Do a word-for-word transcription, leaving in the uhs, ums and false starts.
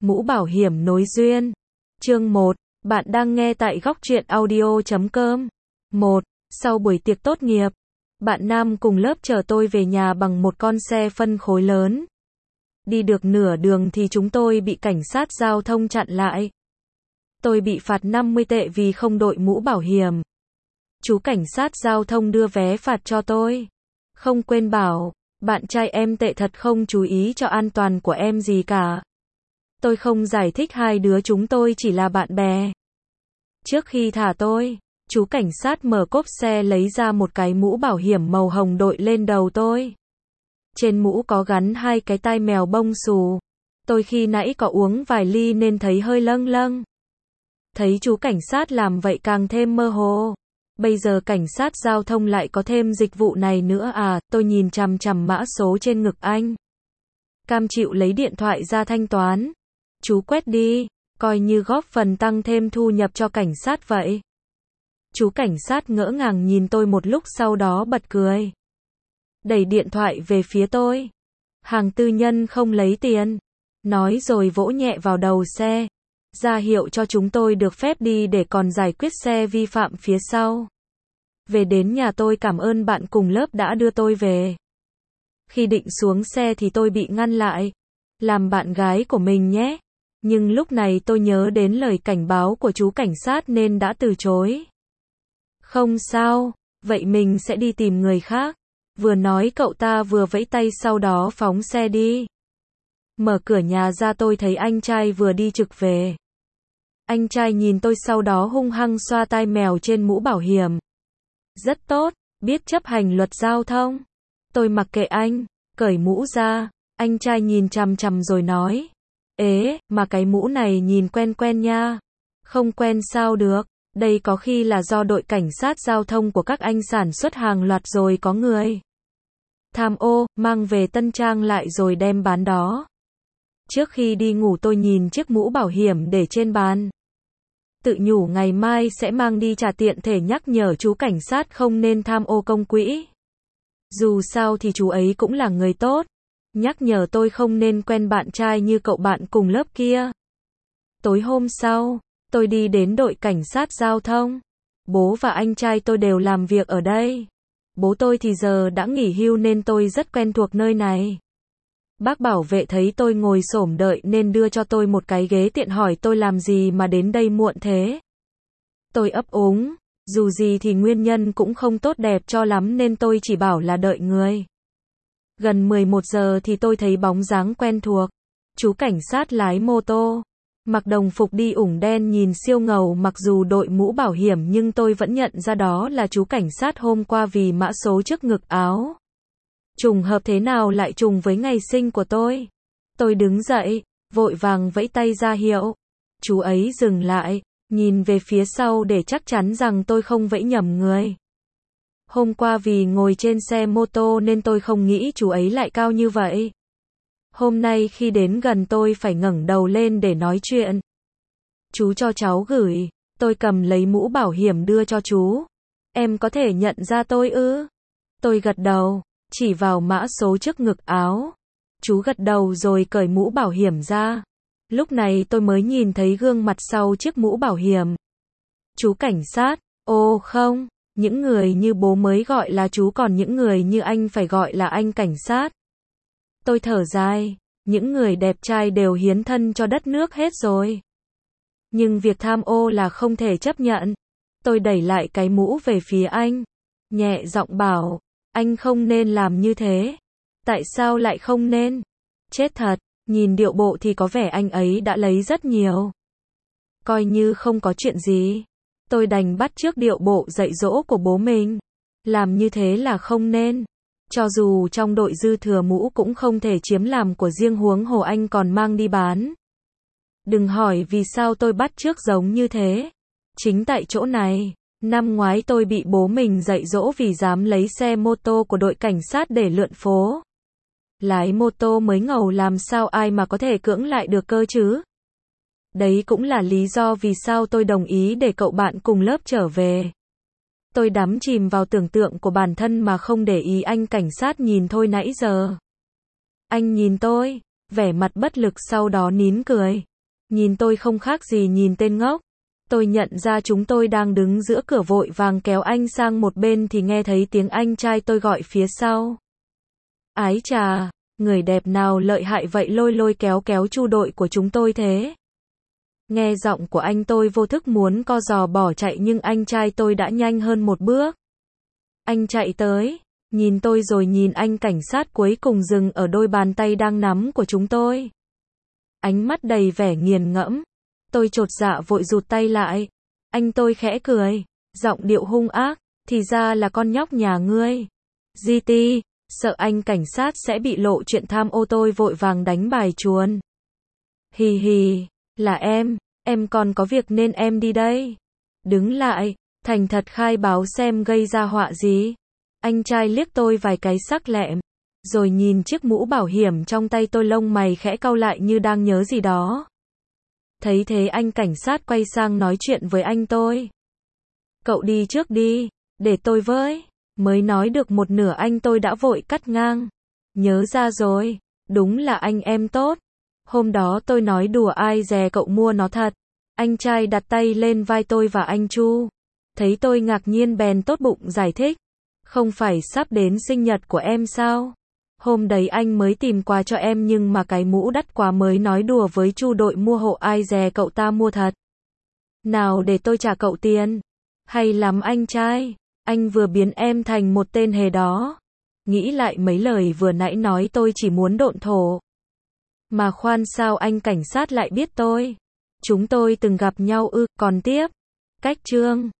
Mũ bảo hiểm nối duyên. Chương một. Bạn đang nghe tại góc truyện audio chấm com. một. Sau buổi tiệc tốt nghiệp, bạn nam cùng lớp chở tôi về nhà bằng một con xe phân khối lớn. Đi được nửa đường thì chúng tôi bị cảnh sát giao thông chặn lại. Tôi bị phạt năm mươi tệ vì không đội mũ bảo hiểm. Chú cảnh sát giao thông đưa vé phạt cho tôi. Không quên bảo, bạn trai em tệ thật, không chú ý cho an toàn của em gì cả. Tôi không giải thích hai đứa chúng tôi chỉ là bạn bè. Trước khi thả tôi, chú cảnh sát mở cốp xe lấy ra một cái mũ bảo hiểm màu hồng đội lên đầu tôi. Trên mũ có gắn hai cái tai mèo bông xù. Tôi khi nãy có uống vài ly nên thấy hơi lâng lâng. Thấy chú cảnh sát làm vậy càng thêm mơ hồ. Bây giờ cảnh sát giao thông lại có thêm dịch vụ này nữa à? Tôi nhìn chằm chằm mã số trên ngực anh. Cam chịu lấy điện thoại ra thanh toán. Chú quét đi, coi như góp phần tăng thêm thu nhập cho cảnh sát vậy. Chú cảnh sát ngỡ ngàng nhìn tôi một lúc sau đó bật cười. Đẩy điện thoại về phía tôi. Hàng tư nhân không lấy tiền. Nói rồi vỗ nhẹ vào đầu xe. Ra hiệu cho chúng tôi được phép đi để còn giải quyết xe vi phạm phía sau. Về đến nhà tôi cảm ơn bạn cùng lớp đã đưa tôi về. Khi định xuống xe thì tôi bị ngăn lại. Làm bạn gái của mình nhé. Nhưng lúc này tôi nhớ đến lời cảnh báo của chú cảnh sát nên đã từ chối. Không sao, vậy mình sẽ đi tìm người khác. Vừa nói cậu ta vừa vẫy tay sau đó phóng xe đi. Mở cửa nhà ra tôi thấy anh trai vừa đi trực về. Anh trai nhìn tôi sau đó hung hăng xoa tai mèo trên mũ bảo hiểm. Rất tốt, biết chấp hành luật giao thông. Tôi mặc kệ anh, cởi mũ ra. Anh trai nhìn chằm chằm rồi nói. Ế, mà cái mũ này nhìn quen quen nha. Không quen sao được, đây có khi là do đội cảnh sát giao thông của các anh sản xuất hàng loạt rồi có người tham ô, mang về Tân Trang lại rồi đem bán đó. Trước khi đi ngủ tôi nhìn chiếc mũ bảo hiểm để trên bàn. Tự nhủ ngày mai sẽ mang đi trả tiện thể nhắc nhở chú cảnh sát không nên tham ô công quỹ. Dù sao thì chú ấy cũng là người tốt. Nhắc nhở tôi không nên quen bạn trai như cậu bạn cùng lớp kia. Tối hôm sau, tôi đi đến đội cảnh sát giao thông. Bố và anh trai tôi đều làm việc ở đây. Bố tôi thì giờ đã nghỉ hưu nên tôi rất quen thuộc nơi này. Bác bảo vệ thấy tôi ngồi xổm đợi nên đưa cho tôi một cái ghế tiện hỏi tôi làm gì mà đến đây muộn thế. Tôi ấp úng, dù gì thì nguyên nhân cũng không tốt đẹp cho lắm nên tôi chỉ bảo là đợi người. Gần mười một giờ thì tôi thấy bóng dáng quen thuộc. Chú cảnh sát lái mô tô, mặc đồng phục đi ủng đen nhìn siêu ngầu, mặc dù đội mũ bảo hiểm nhưng tôi vẫn nhận ra đó là chú cảnh sát hôm qua vì mã số trước ngực áo. Trùng hợp thế nào lại trùng với ngày sinh của tôi. Tôi đứng dậy, vội vàng vẫy tay ra hiệu. Chú ấy dừng lại, nhìn về phía sau để chắc chắn rằng tôi không vẫy nhầm người. Hôm qua vì ngồi trên xe mô tô nên tôi không nghĩ chú ấy lại cao như vậy. Hôm nay khi đến gần tôi phải ngẩng đầu lên để nói chuyện. Chú cho cháu gửi, tôi cầm lấy mũ bảo hiểm đưa cho chú. Em có thể nhận ra tôi ư? Tôi gật đầu, chỉ vào mã số trước ngực áo. Chú gật đầu rồi cởi mũ bảo hiểm ra. Lúc này tôi mới nhìn thấy gương mặt sau chiếc mũ bảo hiểm. Chú cảnh sát, ô không. Những người như bố mới gọi là chú còn những người như anh phải gọi là anh cảnh sát. Tôi thở dài, những người đẹp trai đều hiến thân cho đất nước hết rồi. Nhưng việc tham ô là không thể chấp nhận. Tôi đẩy lại cái mũ về phía anh. Nhẹ giọng bảo, anh không nên làm như thế. Tại sao lại không nên? Chết thật, nhìn điệu bộ thì có vẻ anh ấy đã lấy rất nhiều. Coi như không có chuyện gì. Tôi đành bắt chước điệu bộ dạy dỗ của bố mình. Làm như thế là không nên. Cho dù trong đội dư thừa mũ cũng không thể chiếm làm của riêng, huống hồ anh còn mang đi bán. Đừng hỏi vì sao tôi bắt chước giống như thế. Chính tại chỗ này, năm ngoái tôi bị bố mình dạy dỗ vì dám lấy xe mô tô của đội cảnh sát để lượn phố. Lái mô tô mới ngầu làm sao ai mà có thể cưỡng lại được cơ chứ. Đấy cũng là lý do vì sao tôi đồng ý để cậu bạn cùng lớp trở về. Tôi đắm chìm vào tưởng tượng của bản thân mà không để ý anh cảnh sát nhìn thôi nãy giờ. Anh nhìn tôi, vẻ mặt bất lực sau đó nín cười. Nhìn tôi không khác gì nhìn tên ngốc. Tôi nhận ra chúng tôi đang đứng giữa cửa vội vàng kéo anh sang một bên thì nghe thấy tiếng anh trai tôi gọi phía sau. Ái chà, người đẹp nào lợi hại vậy lôi lôi kéo kéo chu đội của chúng tôi thế. Nghe giọng của anh tôi vô thức muốn co giò bỏ chạy nhưng anh trai tôi đã nhanh hơn một bước. Anh chạy tới, nhìn tôi rồi nhìn anh cảnh sát cuối cùng dừng ở đôi bàn tay đang nắm của chúng tôi. Ánh mắt đầy vẻ nghiền ngẫm. Tôi chột dạ vội rụt tay lại. Anh tôi khẽ cười, giọng điệu hung ác, thì ra là con nhóc nhà ngươi. giê tê, sợ anh cảnh sát sẽ bị lộ chuyện tham ô tôi vội vàng đánh bài chuồn. Hì hì, là em, em còn có việc nên em đi đây. Đứng lại, thành thật khai báo xem gây ra họa gì. Anh trai liếc tôi vài cái sắc lẹm, rồi nhìn chiếc mũ bảo hiểm trong tay tôi lông mày khẽ cau lại như đang nhớ gì đó. Thấy thế anh cảnh sát quay sang nói chuyện với anh tôi. Cậu đi trước đi, để tôi với. Mới nói được một nửa anh tôi đã vội cắt ngang. Nhớ ra rồi, đúng là anh em tốt. Hôm đó tôi nói đùa ai dè cậu mua nó thật. Anh trai đặt tay lên vai tôi và anh Chu. Thấy tôi ngạc nhiên bèn tốt bụng giải thích. Không phải sắp đến sinh nhật của em sao? Hôm đấy anh mới tìm quà cho em nhưng mà cái mũ đắt quá mới nói đùa với Chu đội mua hộ ai dè cậu ta mua thật. Nào để tôi trả cậu tiền. Hay lắm anh trai, anh vừa biến em thành một tên hề đó. Nghĩ lại mấy lời vừa nãy nói tôi chỉ muốn độn thổ. Mà khoan sao anh cảnh sát lại biết tôi? Chúng tôi từng gặp nhau ư, còn tiếp. Cách chương